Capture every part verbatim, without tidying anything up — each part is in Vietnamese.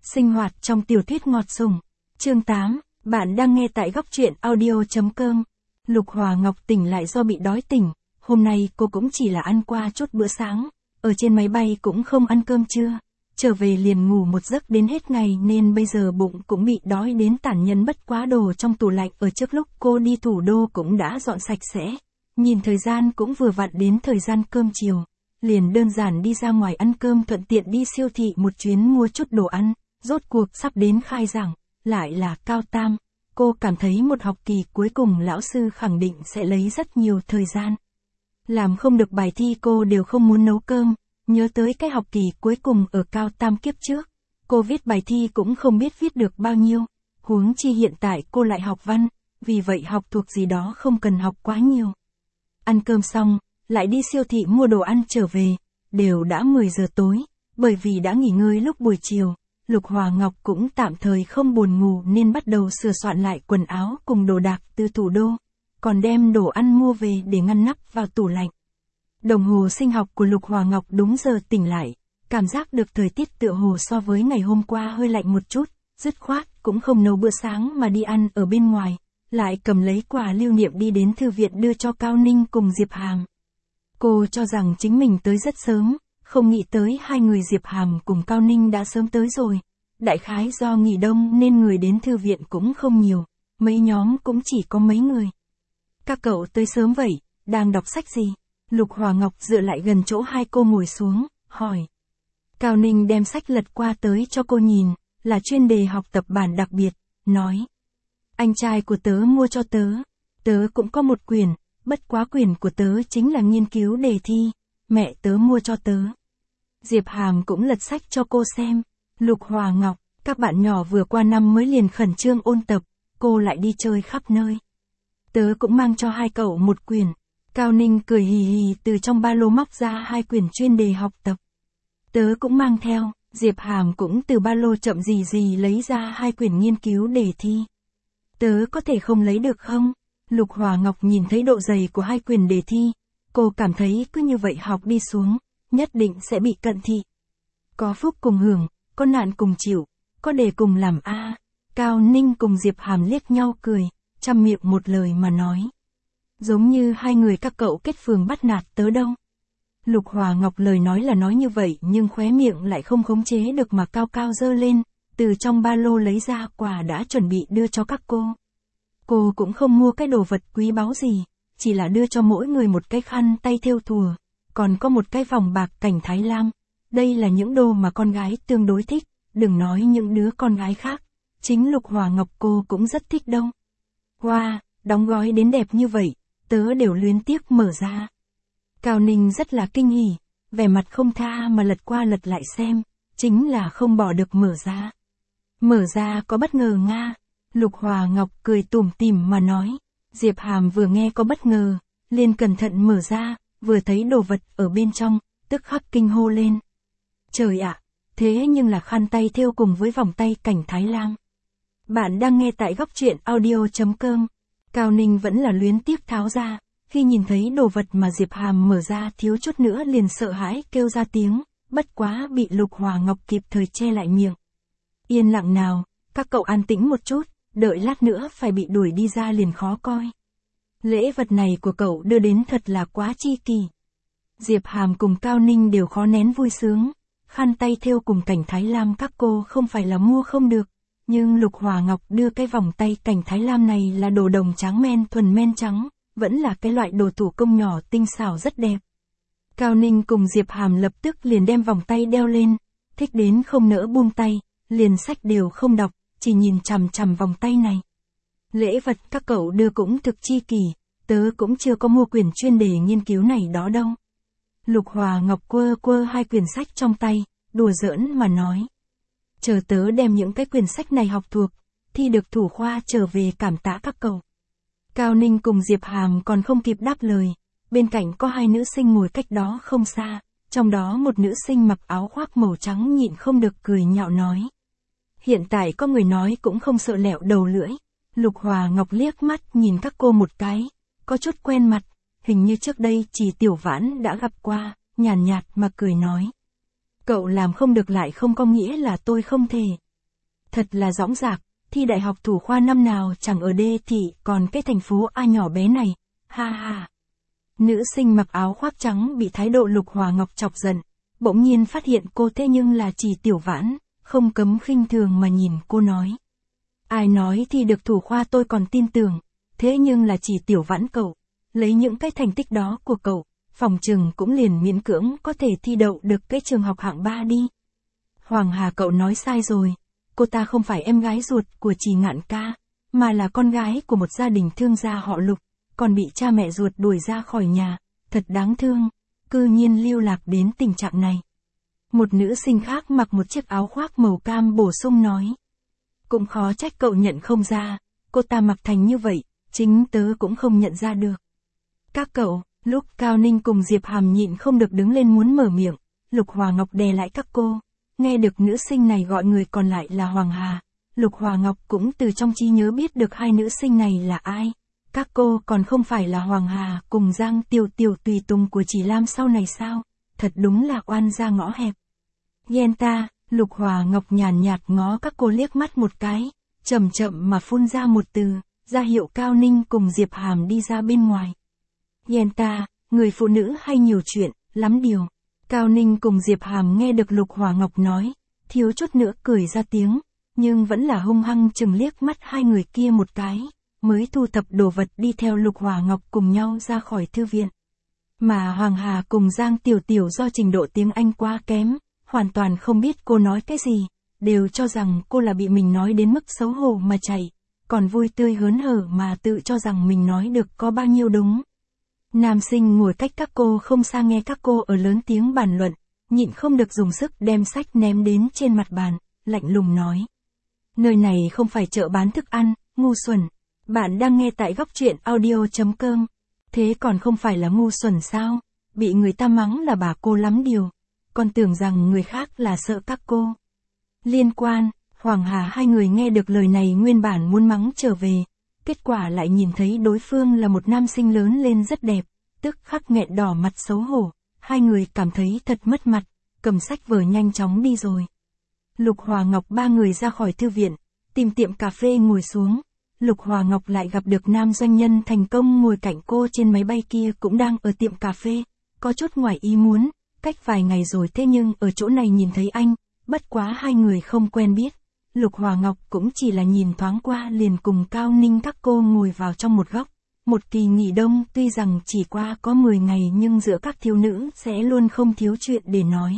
Sinh hoạt trong tiểu thuyết ngọt sùng. Chương tám, bạn đang nghe tại góc truyện audio.com. Lục Hòa Ngọc tỉnh lại do bị đói tỉnh, hôm nay cô cũng chỉ là ăn qua chút bữa sáng, ở trên máy bay cũng không ăn cơm trưa, trở về liền ngủ một giấc đến hết ngày nên bây giờ bụng cũng bị đói đến tản nhân, bất quá đồ trong tủ lạnh ở trước lúc cô đi thủ đô cũng đã dọn sạch sẽ, nhìn thời gian cũng vừa vặn đến thời gian cơm chiều, liền đơn giản đi ra ngoài ăn cơm, thuận tiện đi siêu thị một chuyến mua chút đồ ăn. Rốt cuộc sắp đến khai giảng, lại là cao tam, cô cảm thấy một học kỳ cuối cùng lão sư khẳng định sẽ lấy rất nhiều thời gian. Làm không được bài thi cô đều không muốn nấu cơm, nhớ tới cái học kỳ cuối cùng ở cao tam kiếp trước, cô viết bài thi cũng không biết viết được bao nhiêu, huống chi hiện tại cô lại học văn, vì vậy học thuộc gì đó không cần học quá nhiều. Ăn cơm xong, lại đi siêu thị mua đồ ăn trở về, đều đã mười giờ tối, bởi vì đã nghỉ ngơi lúc buổi chiều. Lục Hòa Ngọc cũng tạm thời không buồn ngủ nên bắt đầu sửa soạn lại quần áo cùng đồ đạc từ thủ đô, còn đem đồ ăn mua về để ngăn nắp vào tủ lạnh. Đồng hồ sinh học của Lục Hòa Ngọc đúng giờ tỉnh lại, cảm giác được thời tiết tựa hồ so với ngày hôm qua hơi lạnh một chút, dứt khoát cũng không nấu bữa sáng mà đi ăn ở bên ngoài, lại cầm lấy quà lưu niệm đi đến thư viện đưa cho Cao Ninh cùng Diệp Hàm. Cô cho rằng chính mình tới rất sớm, không nghĩ tới hai người Diệp Hàm cùng Cao Ninh đã sớm tới rồi. Đại khái do nghỉ đông nên người đến thư viện cũng không nhiều, mấy nhóm cũng chỉ có mấy người. Các cậu tới sớm vậy, đang đọc sách gì? Lục Hòa Ngọc dựa lại gần chỗ hai cô ngồi xuống, hỏi. Cao Ninh đem sách lật qua tới cho cô nhìn, là chuyên đề học tập bản đặc biệt, nói. Anh trai của tớ mua cho tớ, tớ cũng có một quyển, bất quá quyển của tớ chính là nghiên cứu đề thi. Mẹ tớ mua cho tớ. Diệp Hàm cũng lật sách cho cô xem. Lục Hòa Ngọc, các bạn nhỏ vừa qua năm mới liền khẩn trương ôn tập, cô lại đi chơi khắp nơi. Tớ cũng mang cho hai cậu một quyển. Cao Ninh cười hì hì từ trong ba lô móc ra hai quyển chuyên đề học tập. Tớ cũng mang theo. Diệp Hàm cũng từ ba lô chậm gì gì lấy ra hai quyển nghiên cứu đề thi. Tớ có thể không lấy được không? Lục Hòa Ngọc nhìn thấy độ dày của hai quyển đề thi. Cô cảm thấy cứ như vậy học đi xuống, nhất định sẽ bị cận thị. Có phúc cùng hưởng, có nạn cùng chịu, có đề cùng làm a. À. Cao Ninh cùng Diệp Hàm liếc nhau cười, trăm miệng một lời mà nói. Giống như hai người các cậu kết phường bắt nạt tớ đâu. Lục Hòa Ngọc lời nói là nói như vậy nhưng khóe miệng lại không khống chế được mà cao cao giơ lên, từ trong ba lô lấy ra quà đã chuẩn bị đưa cho các cô. Cô cũng không mua cái đồ vật quý báu gì. Chỉ là đưa cho mỗi người một cái khăn tay thêu thùa, còn có một cái vòng bạc cảnh Thái Lam. Đây là những đồ mà con gái tương đối thích, đừng nói những đứa con gái khác. Chính Lục Hòa Ngọc cô cũng rất thích đâu. Wow, đóng gói đến đẹp như vậy, tớ đều luyến tiếc mở ra. Cao Ninh rất là kinh hỉ, vẻ mặt không tha mà lật qua lật lại xem, chính là không bỏ được mở ra. Mở ra có bất ngờ nga. Lục Hòa Ngọc cười tủm tỉm mà nói. Diệp Hàm vừa nghe có bất ngờ, liền cẩn thận mở ra, vừa thấy đồ vật ở bên trong, tức khắc kinh hô lên. Trời ạ, thế nhưng là khăn tay thêu cùng với vòng tay cảnh Thái Lam. Bạn đang nghe tại góc truyện audio.com. Cao Ninh vẫn là luyến tiếc tháo ra, khi nhìn thấy đồ vật mà Diệp Hàm mở ra thiếu chút nữa liền sợ hãi kêu ra tiếng, bất quá bị Lục Hòa Ngọc kịp thời che lại miệng. Yên lặng nào, các cậu an tĩnh một chút. Đợi lát nữa phải bị đuổi đi ra liền khó coi. Lễ vật này của cậu đưa đến thật là quá chi kỳ. Diệp Hàm cùng Cao Ninh đều khó nén vui sướng. Khăn tay thêu cùng cảnh Thái Lam các cô không phải là mua không được. Nhưng Lục Hòa Ngọc đưa cái vòng tay cảnh Thái Lam này là đồ đồng trắng men thuần men trắng. Vẫn là cái loại đồ thủ công nhỏ tinh xảo rất đẹp. Cao Ninh cùng Diệp Hàm lập tức liền đem vòng tay đeo lên. Thích đến không nỡ buông tay. Liền sách đều không đọc. Chỉ nhìn chằm chằm vòng tay này. Lễ vật các cậu đưa cũng thực chi kỳ, tớ cũng chưa có mua quyển chuyên đề nghiên cứu này đó đâu. Lục Hòa Ngọc quơ quơ hai quyển sách trong tay, đùa giỡn mà nói. Chờ tớ đem những cái quyển sách này học thuộc, thi được thủ khoa trở về cảm tạ các cậu. Cao Ninh cùng Diệp Hàm còn không kịp đáp lời, bên cạnh có hai nữ sinh ngồi cách đó không xa, trong đó một nữ sinh mặc áo khoác màu trắng nhịn không được cười nhạo nói. Hiện tại có người nói cũng không sợ lẹo đầu lưỡi. Lục Hòa Ngọc liếc mắt nhìn các cô một cái, có chút quen mặt, hình như trước đây chỉ Tiểu Vãn đã gặp qua, nhàn nhạt mà cười nói. Cậu làm không được lại không có nghĩa là tôi không thể. thật là dõng dạc, thi đại học thủ khoa năm nào chẳng ở đê thị, còn cái thành phố A nhỏ bé này, ha ha. Nữ sinh mặc áo khoác trắng bị thái độ Lục Hòa Ngọc chọc giận, bỗng nhiên phát hiện cô thế nhưng là Trì Tiểu Vãn, không cấm khinh thường mà nhìn cô nói. Ai nói thi được thủ khoa tôi còn tin tưởng, thế nhưng là Trì Tiểu Vãn cậu, lấy những cái thành tích đó của cậu, phòng chừng cũng liền miễn cưỡng có thể thi đậu được cái trường học hạng ba đi. Hoàng Hà cậu nói sai rồi, cô ta không phải em gái ruột của Trì Ngạn ca, mà là con gái của một gia đình thương gia họ Lục, còn bị cha mẹ ruột đuổi ra khỏi nhà, thật đáng thương, cư nhiên lưu lạc đến tình trạng này. Một nữ sinh khác mặc một chiếc áo khoác màu cam bổ sung nói. Cũng khó trách cậu nhận không ra, cô ta mặc thành như vậy, chính tớ cũng không nhận ra được. Các cậu, lúc Cao Ninh cùng Diệp Hàm nhịn không được đứng lên muốn mở miệng, Lục Hòa Ngọc đè lại các cô, nghe được nữ sinh này gọi người còn lại là Hoàng Hà, Lục Hòa Ngọc cũng từ trong trí nhớ biết được hai nữ sinh này là ai. Các cô còn không phải là Hoàng Hà cùng Giang Tiểu Tiểu tùy tùng của Chỉ Lam sau này sao, thật đúng là oan ra ngõ hẹp. Ghen ta, Lục Hòa Ngọc nhàn nhạt ngó các cô liếc mắt một cái, chậm chậm mà phun ra một từ, ra hiệu Cao Ninh cùng Diệp Hàm đi ra bên ngoài. Ghen ta, người phụ nữ hay nhiều chuyện, lắm điều. Cao Ninh cùng Diệp Hàm nghe được Lục Hòa Ngọc nói, thiếu chút nữa cười ra tiếng, nhưng vẫn là hung hăng chừng liếc mắt hai người kia một cái, mới thu thập đồ vật đi theo Lục Hòa Ngọc cùng nhau ra khỏi thư viện. Mà Hoàng Hà cùng Giang Tiểu Tiểu do trình độ tiếng Anh quá kém, hoàn toàn không biết cô nói cái gì, đều cho rằng cô là bị mình nói đến mức xấu hổ mà chạy, còn vui tươi hớn hở mà tự cho rằng mình nói được có bao nhiêu đúng. Nam sinh ngồi cách các cô không xa nghe các cô ở lớn tiếng bàn luận, nhịn không được dùng sức đem sách ném đến trên mặt bàn, lạnh lùng nói. Nơi này không phải chợ bán thức ăn, ngu xuẩn. Bạn đang nghe tại góc truyện audio chấm com. Thế còn không phải là ngu xuẩn sao? Bị người ta mắng là bà cô lắm điều. Còn tưởng rằng người khác là sợ các cô. Liên quan, Hoàng Hà hai người nghe được lời này nguyên bản muốn mắng trở về. Kết quả lại nhìn thấy đối phương là một nam sinh lớn lên rất đẹp. Tức khắc nghẹn đỏ mặt xấu hổ. Hai người cảm thấy thật mất mặt. Cầm sách vở nhanh chóng đi rồi. Lục Hòa Ngọc ba người ra khỏi thư viện. Tìm tiệm cà phê ngồi xuống. Lục Hòa Ngọc lại gặp được nam doanh nhân thành công ngồi cạnh cô trên máy bay kia cũng đang ở tiệm cà phê, có chút ngoài ý muốn, cách vài ngày rồi thế nhưng ở chỗ này nhìn thấy anh, bất quá hai người không quen biết. Lục Hòa Ngọc cũng chỉ là nhìn thoáng qua liền cùng Cao Ninh các cô ngồi vào trong một góc. Một kỳ nghỉ đông tuy rằng chỉ qua có mười ngày nhưng giữa các thiếu nữ sẽ luôn không thiếu chuyện để nói.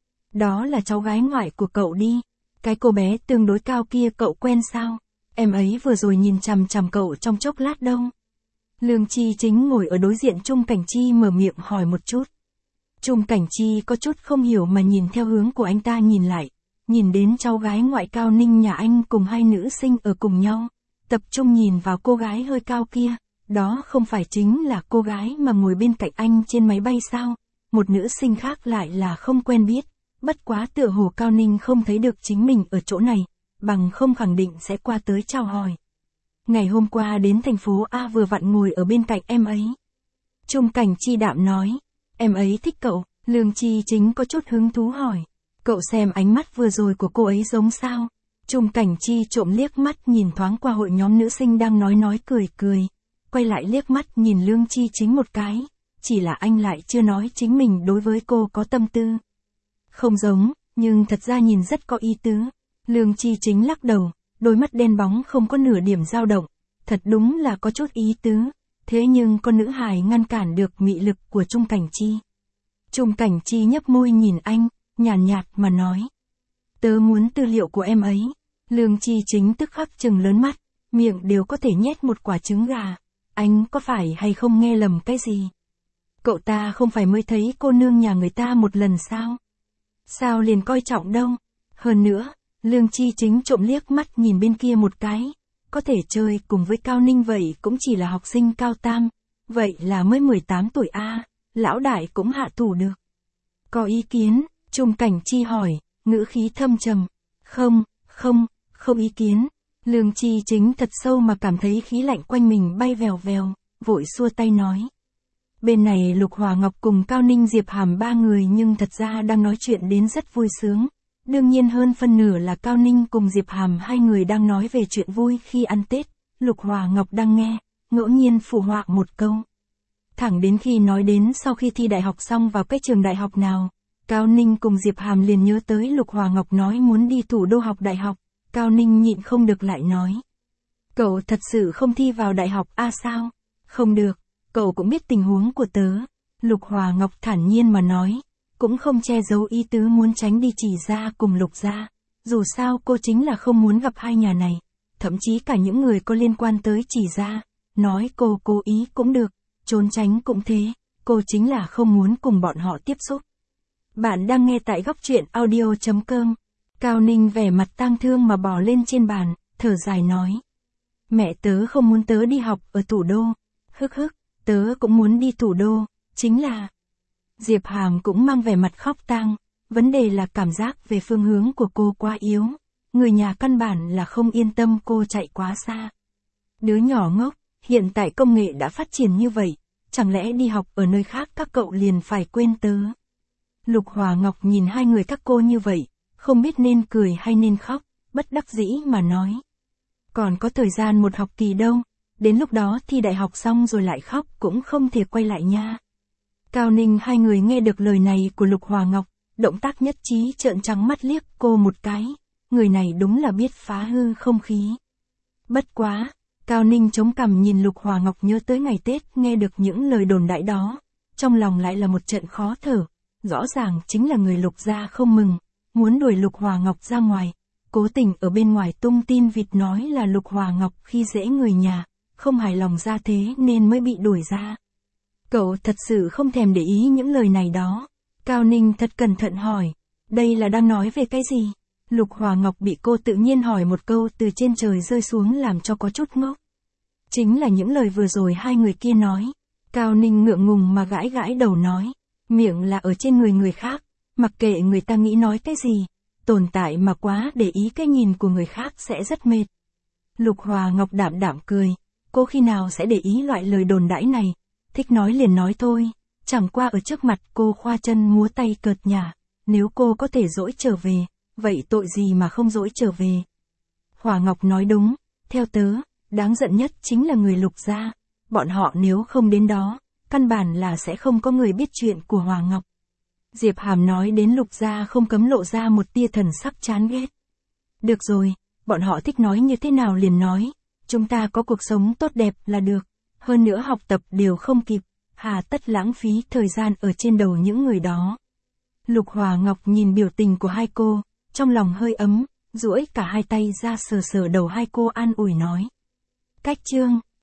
Đó là cháu gái ngoại của cậu đi, cái cô bé tương đối cao kia cậu quen sao? Em ấy vừa rồi nhìn chằm chằm cậu trong chốc lát đâu. Lương Chi Chính ngồi ở đối diện Trung Cảnh Chi mở miệng hỏi một chút. Trung Cảnh Chi có chút không hiểu mà nhìn theo hướng của anh ta nhìn lại, nhìn đến cháu gái ngoại Cao Ninh nhà anh cùng hai nữ sinh ở cùng nhau, tập trung nhìn vào cô gái hơi cao kia, đó không phải chính là cô gái mà ngồi bên cạnh anh trên máy bay sao? Một nữ sinh khác lại là không quen biết, bất quá tựa hồ Cao Ninh không thấy được chính mình ở chỗ này. Bằng không khẳng định sẽ qua tới chào hỏi. Ngày hôm qua đến thành phố A vừa vặn ngồi ở bên cạnh em ấy. Trung Cảnh Chi đạm nói, em ấy thích cậu, Lương Chi Chính có chút hứng thú hỏi. Cậu xem ánh mắt vừa rồi của cô ấy giống sao? Trung Cảnh Chi trộm liếc mắt nhìn thoáng qua hội nhóm nữ sinh đang nói nói cười cười. Quay lại liếc mắt nhìn Lương Chi Chính một cái. Chỉ là anh lại chưa nói chính mình đối với cô có tâm tư. Không giống, nhưng thật ra nhìn rất có ý tứ. Lương Chi Chính lắc đầu, đôi mắt đen bóng không có nửa điểm dao động, thật đúng là có chút ý tứ, thế nhưng con nữ hài ngăn cản được mị lực của Trung Cảnh Chi. Trung Cảnh Chi nhấp môi nhìn anh, nhàn nhạt, nhạt mà nói. Tớ muốn tư liệu của em ấy. Lương Chi Chính tức khắc trừng lớn mắt, miệng đều có thể nhét một quả trứng gà. Anh có phải hay không nghe lầm cái gì? Cậu ta không phải mới thấy cô nương nhà người ta một lần sao? Sao liền coi trọng đâu? Hơn nữa, Lương Chi Chính trộm liếc mắt nhìn bên kia một cái, có thể chơi cùng với Cao Ninh vậy cũng chỉ là học sinh cao tam, vậy là mới mười tám tuổi a, à, lão đại cũng hạ thủ được. Có ý kiến, Trung Cảnh Chi hỏi, ngữ khí thâm trầm, không, không, không ý kiến. Lương Chi Chính thật sâu mà cảm thấy khí lạnh quanh mình bay vèo vèo, vội xua tay nói. Bên này Lục Hòa Ngọc cùng Cao Ninh Diệp Hàm ba người nhưng thật ra đang nói chuyện đến rất vui sướng. Đương nhiên hơn phân nửa là Cao Ninh cùng Diệp Hàm hai người đang nói về chuyện vui khi ăn Tết, Lục Hòa Ngọc đang nghe, ngẫu nhiên phụ họa một câu. Thẳng đến khi nói đến sau khi thi đại học xong vào cái trường đại học nào, Cao Ninh cùng Diệp Hàm liền nhớ tới Lục Hòa Ngọc nói muốn đi thủ đô học đại học, Cao Ninh nhịn không được lại nói. Cậu thật sự không thi vào đại học a sao? Không được, cậu cũng biết tình huống của tớ. Lục Hòa Ngọc thản nhiên mà nói, cũng không che giấu ý tứ muốn tránh đi Chỉ gia cùng Lục gia. Dù sao cô chính là không muốn gặp hai nhà này, thậm chí cả những người có liên quan tới Chỉ gia. Nói cô cố ý cũng được, trốn tránh cũng thế, cô chính là không muốn cùng bọn họ tiếp xúc. Bạn đang nghe tại góc truyện audio chấm com. Cao Ninh vẻ mặt tang thương mà bò lên trên bàn, thở dài nói. Mẹ tớ không muốn tớ đi học ở thủ đô. Hức hức, tớ cũng muốn đi thủ đô, chính là... Diệp Hàm cũng mang vẻ mặt khóc tang, vấn đề là cảm giác về phương hướng của cô quá yếu. Người nhà căn bản là không yên tâm cô chạy quá xa. Đứa nhỏ ngốc, hiện tại công nghệ đã phát triển như vậy, chẳng lẽ đi học ở nơi khác các cậu liền phải quên tớ. Lục Hòa Ngọc nhìn hai người các cô như vậy, không biết nên cười hay nên khóc, bất đắc dĩ mà nói. Còn có thời gian một học kỳ đâu, đến lúc đó thi đại học xong rồi lại khóc cũng không thể quay lại nha. Cao Ninh hai người nghe được lời này của Lục Hòa Ngọc, động tác nhất trí trợn trắng mắt liếc cô một cái, người này đúng là biết phá hư không khí. Bất quá, Cao Ninh chống cằm nhìn Lục Hòa Ngọc nhớ tới ngày Tết nghe được những lời đồn đại đó, trong lòng lại là một trận khó thở, rõ ràng chính là người Lục gia không mừng, muốn đuổi Lục Hòa Ngọc ra ngoài, cố tình ở bên ngoài tung tin vịt nói là Lục Hòa Ngọc khi dễ người nhà, không hài lòng ra thế nên mới bị đuổi ra. Cậu thật sự không thèm để ý những lời này đó. Cao Ninh thật cẩn thận hỏi, đây là đang nói về cái gì? Lục Hòa Ngọc bị cô tự nhiên hỏi một câu từ trên trời rơi xuống làm cho có chút ngốc. Chính là những lời vừa rồi hai người kia nói. Cao Ninh ngượng ngùng mà gãi gãi đầu nói, miệng là ở trên người người khác, mặc kệ người ta nghĩ nói cái gì, tồn tại mà quá để ý cái nhìn của người khác sẽ rất mệt. Lục Hòa Ngọc đạm đạm cười, cô khi nào sẽ để ý loại lời đồn đãi này, thích nói liền nói thôi, chẳng qua ở trước mặt cô khoa chân múa tay cợt nhả, nếu cô có thể dỗi trở về, vậy tội gì mà không dỗi trở về. Hòa Ngọc nói đúng, theo tớ, đáng giận nhất chính là người Lục gia, bọn họ nếu không đến đó, căn bản là sẽ không có người biết chuyện của Hòa Ngọc. Diệp Hàm nói đến Lục gia không cấm lộ ra một tia thần sắc chán ghét. Được rồi, bọn họ thích nói như thế nào liền nói, chúng ta có cuộc sống tốt đẹp là được, hơn nữa học tập đều không kịp, hà tất lãng phí thời gian ở trên đầu những người đó. Lục Hòa Ngọc nhìn biểu tình của hai cô, trong lòng hơi ấm, duỗi cả hai tay ra sờ sờ đầu hai cô an ủi nói. Cách chương